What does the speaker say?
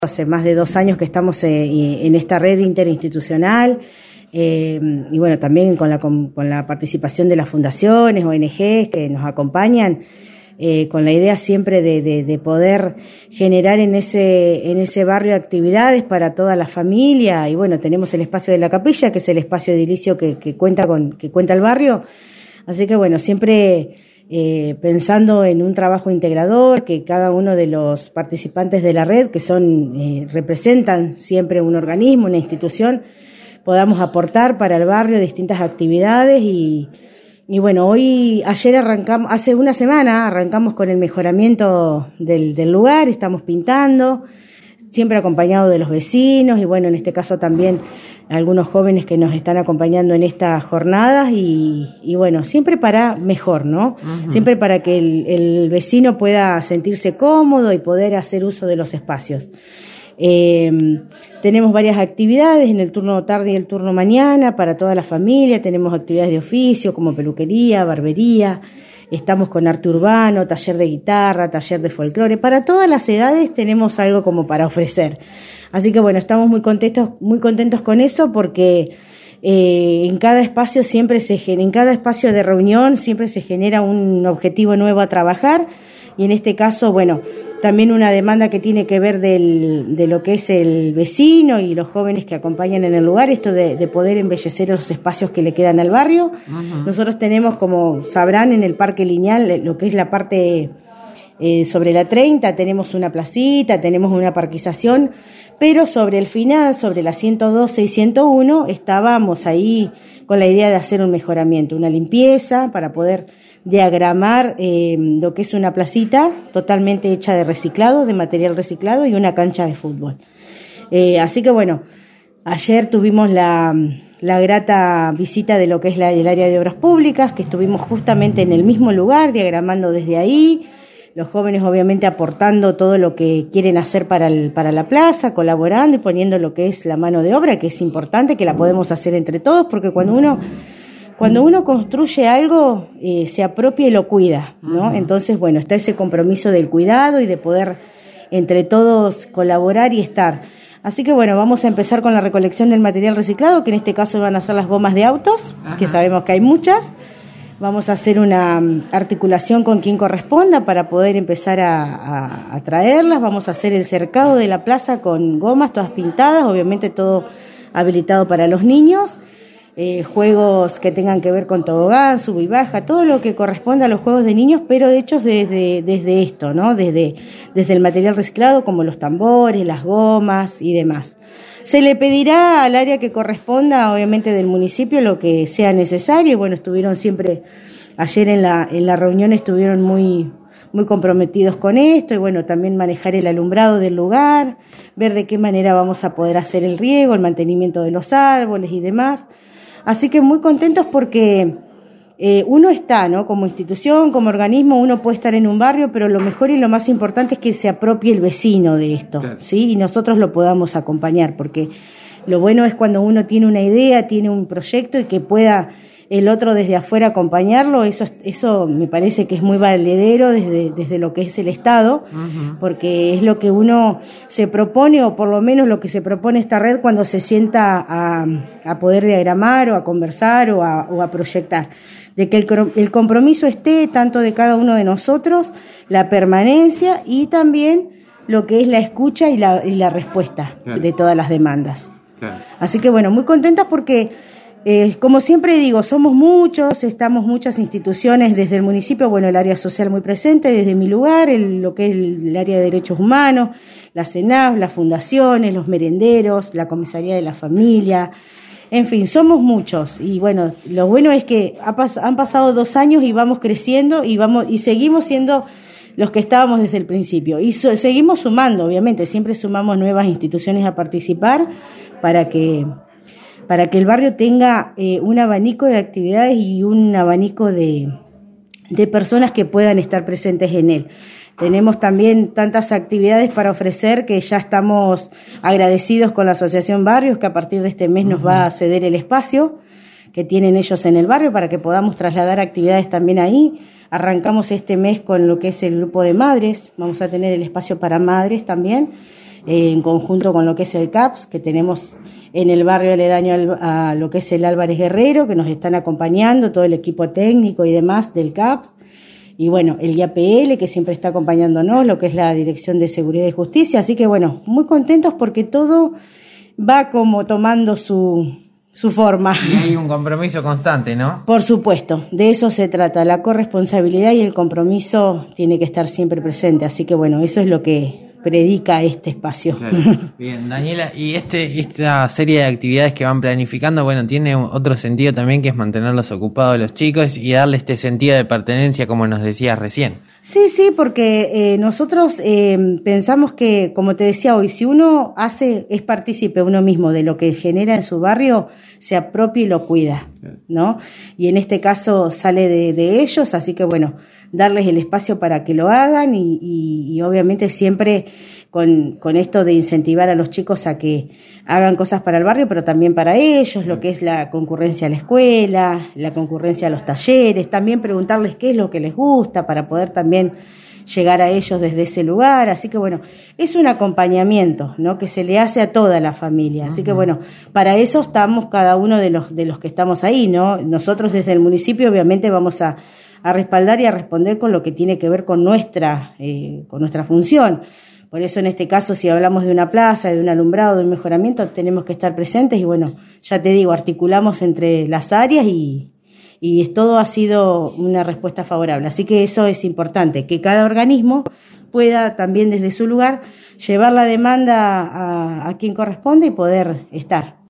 Hace más de 2 años que estamos en esta red interinstitucional y bueno, también con la participación de las fundaciones, ONGs que nos acompañan, con la idea siempre de poder generar en ese barrio actividades para toda la familia. Y bueno, tenemos el espacio de la capilla, que es el espacio edilicio que cuenta el barrio. Así que bueno, siempre pensando en un trabajo integrador, que cada uno de los participantes de la red, que representan siempre un organismo, una institución, podamos aportar para el barrio distintas actividades y bueno, hace una semana arrancamos con el mejoramiento del lugar, estamos pintando, siempre acompañado de los vecinos y bueno, en este caso también algunos jóvenes que nos están acompañando en estas jornadas y bueno, siempre para mejor, ¿no? Uh-huh. Siempre para que el vecino pueda sentirse cómodo y poder hacer uso de los espacios. Tenemos varias actividades en el turno tarde y el turno mañana para toda la familia. Tenemos actividades de oficio como peluquería, barbería. Estamos con arte urbano, taller de guitarra, taller de folclore. Para todas las edades tenemos algo como para ofrecer. Así que bueno, estamos muy contentos con eso porque en cada espacio en cada espacio de reunión siempre se genera un objetivo nuevo a trabajar. Y en este caso, bueno, también una demanda que tiene que ver de lo que es el vecino y los jóvenes que acompañan en el lugar, esto de poder embellecer los espacios que le quedan al barrio. Uh-huh. Nosotros tenemos, como sabrán, en el Parque Lineal, lo que es la parte sobre la 30, tenemos una placita, tenemos una parquización, pero sobre el final, sobre la 112 y 101, estábamos ahí con la idea de hacer un mejoramiento, una limpieza para poder diagramar lo que es una placita totalmente hecha de reciclado, de material reciclado y una cancha de fútbol. Así que bueno, ayer tuvimos la grata visita de lo que es el área de obras públicas, que estuvimos justamente en el mismo lugar, diagramando desde ahí, los jóvenes obviamente aportando todo lo que quieren hacer para la plaza, colaborando y poniendo lo que es la mano de obra, que es importante, que la podemos hacer entre todos, porque cuando uno construye algo, se apropia y lo cuida, ¿no? Uh-huh. Entonces, bueno, está ese compromiso del cuidado y de poder entre todos colaborar y estar. Así que, bueno, vamos a empezar con la recolección del material reciclado, que en este caso van a ser las gomas de autos, uh-huh, que sabemos que hay muchas. Vamos a hacer una articulación con quien corresponda para poder empezar a traerlas. Vamos a hacer el cercado de la plaza con gomas, todas pintadas, obviamente todo habilitado para los niños. Juegos que tengan que ver con tobogán, sub y baja, todo lo que corresponda a los juegos de niños, pero hechos desde esto, ¿no? Desde el material reciclado, como los tambores, las gomas y demás. Se le pedirá al área que corresponda, obviamente del municipio, lo que sea necesario. Y bueno, estuvieron siempre, ayer en la reunión estuvieron muy comprometidos con esto, y bueno, también manejar el alumbrado del lugar, ver de qué manera vamos a poder hacer el riego, el mantenimiento de los árboles y demás. Así que muy contentos porque uno está, ¿no? Como institución, como organismo, uno puede estar en un barrio, pero lo mejor y lo más importante es que se apropie el vecino de esto, claro, ¿sí? Y nosotros lo podamos acompañar, porque lo bueno es cuando uno tiene una idea, tiene un proyecto y que pueda el otro desde afuera acompañarlo. Eso me parece que es muy valedero desde lo que es el Estado, uh-huh, porque es lo que uno se propone, o por lo menos lo que se propone esta red cuando se sienta a poder diagramar o a conversar o a proyectar, de que el compromiso esté tanto de cada uno de nosotros, la permanencia y también lo que es la escucha y la respuesta, claro, de todas las demandas. Claro. Así que bueno, muy contentas porque como siempre digo, somos muchos, estamos muchas instituciones desde el municipio, bueno, el área social muy presente, desde mi lugar, lo que es el área de derechos humanos, la CENAF, las fundaciones, los merenderos, la comisaría de la familia, en fin, somos muchos. Y bueno, lo bueno es que han pasado 2 años y vamos creciendo y seguimos siendo los que estábamos desde el principio. Y seguimos sumando, obviamente, siempre sumamos nuevas instituciones a participar para que el barrio tenga un abanico de actividades y un abanico de personas que puedan estar presentes en él. Tenemos también tantas actividades para ofrecer que ya estamos agradecidos con la Asociación Barrios, que a partir de este mes nos va a ceder el espacio que tienen ellos en el barrio para que podamos trasladar actividades también ahí. Arrancamos este mes con lo que es el grupo de madres, vamos a tener el espacio para madres también. en conjunto con lo que es el CAPS, que tenemos en el barrio aledaño a lo que es el Álvarez Guerrero, que nos están acompañando, todo el equipo técnico y demás del CAPS. Y bueno, el IAPL, que siempre está acompañándonos, lo que es la Dirección de Seguridad y Justicia. Así que bueno, muy contentos porque todo va como tomando su forma. Y hay un compromiso constante, ¿no? Por supuesto, de eso se trata. La corresponsabilidad y el compromiso tiene que estar siempre presente. Así que bueno, eso es lo que predica este espacio. Claro. Bien, Daniela, y esta serie de actividades que van planificando, bueno, tiene otro sentido también, que es mantenerlos ocupados los chicos y darle este sentido de pertenencia, como nos decías recién. Sí, porque nosotros pensamos que, como te decía hoy, si uno es partícipe uno mismo de lo que genera en su barrio, se apropia y lo cuida, ¿no? Y en este caso sale de ellos, así que bueno, darles el espacio para que lo hagan y obviamente siempre con esto de incentivar a los chicos a que hagan cosas para el barrio, pero también para ellos, lo que es la concurrencia a la escuela, la concurrencia a los talleres, también preguntarles qué es lo que les gusta para poder también llegar a ellos desde ese lugar. Así que bueno, es un acompañamiento, ¿no?, que se le hace a toda la familia. Así que bueno, para eso estamos cada uno de los que estamos ahí, ¿no? Nosotros desde el municipio obviamente vamos a respaldar y a responder con lo que tiene que ver con nuestra función. Por eso en este caso, si hablamos de una plaza, de un alumbrado, de un mejoramiento, tenemos que estar presentes y bueno, ya te digo, articulamos entre las áreas y todo ha sido una respuesta favorable. Así que eso es importante, que cada organismo pueda también desde su lugar llevar la demanda a quien corresponde y poder estar.